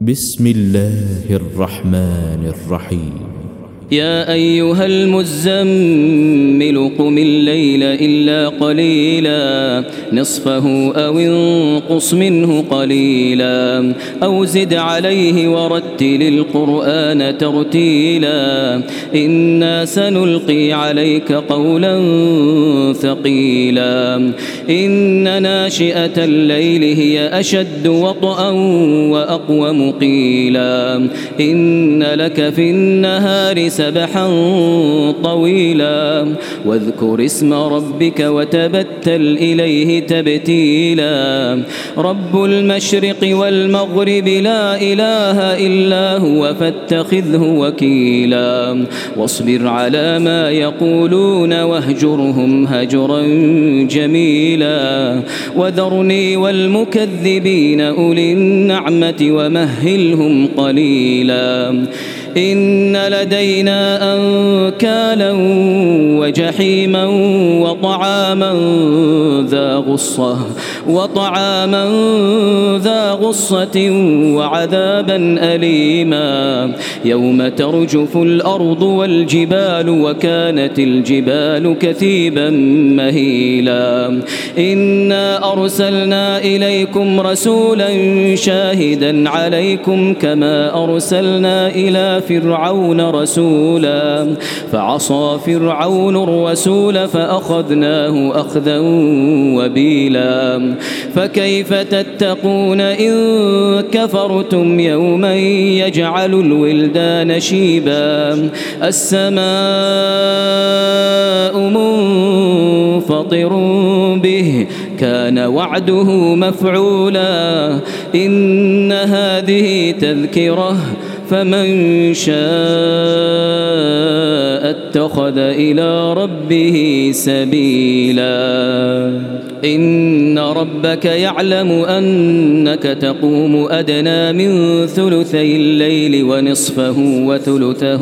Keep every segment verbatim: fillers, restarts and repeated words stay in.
بسم الله الرحمن الرحيم. يا أيها المزمل قم الليل إلا قليلا نصفه أو انقص منه قليلا أو زد عليه ورتل القرآن ترتيلا إنا سنلقي عليك قولا ثقيلا إن ناشئة الليل هي أشد وطئا وأقوم قيلا إن لك في النهار سبحا طويلا واذكر اسم ربك وتبتل إليه تبتيلا رب المشرق والمغرب لا إله إلا هو فاتخذه وكيلا واصبر على ما يقولون واهجرهم هجرا جميلا وذرني والمكذبين أولي النعمة ومهلهم قليلا إن لدينا أنكالا وجحيما وطعاما ذا غصة وطعاما ذا غصة وعذابا أليما يوم ترجف الأرض والجبال وكانت الجبال كثيبا مهيلا إنا أرسلنا إليكم رسولا شاهدا عليكم كما أرسلنا إلى فرعون رسولا فعصى فرعون الرسول فأخذناه أخذا وبيلا فكيف تتقون إن كفرتم يوما يجعل الولدان شيبا السماء منفطر به كان وعده مفعولا إن هذه تذكرة فمن شاء اتخذ إلى ربه سبيلا إن ربك يعلم أنك تقوم أدنى من ثلثي الليل ونصفه وثلثه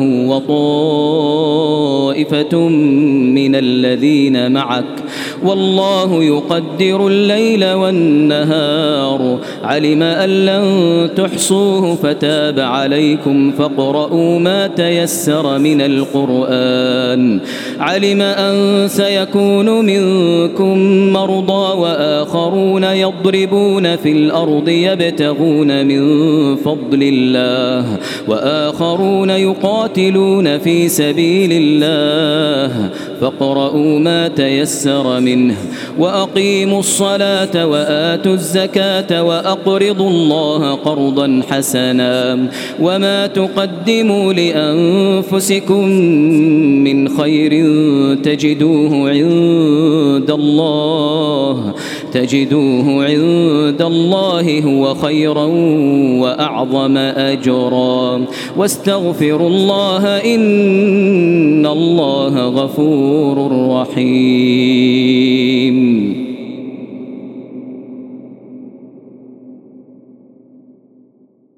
وطائفة من الذين معك والله يقدر الليل والنهار علم أن لن تحصوه فتاب عليكم فاقرؤوا ما تيسر من القرآن علم أن سيكون منكم مرضى وآخرون يضربون في الأرض يبتغون من فضل الله وآخرون يقاتلون في سبيل الله فاقرؤوا ما تيسر منه وأقيموا الصلاة وآتوا الزكاة وأقرضوا الله قرضا حسنا وما تقدموا لأنفسكم من خير تجدوه عند الله تجدوه عند الله هو خيرا وأعظم أجرا واستغفروا الله إن الله غفور رحيم.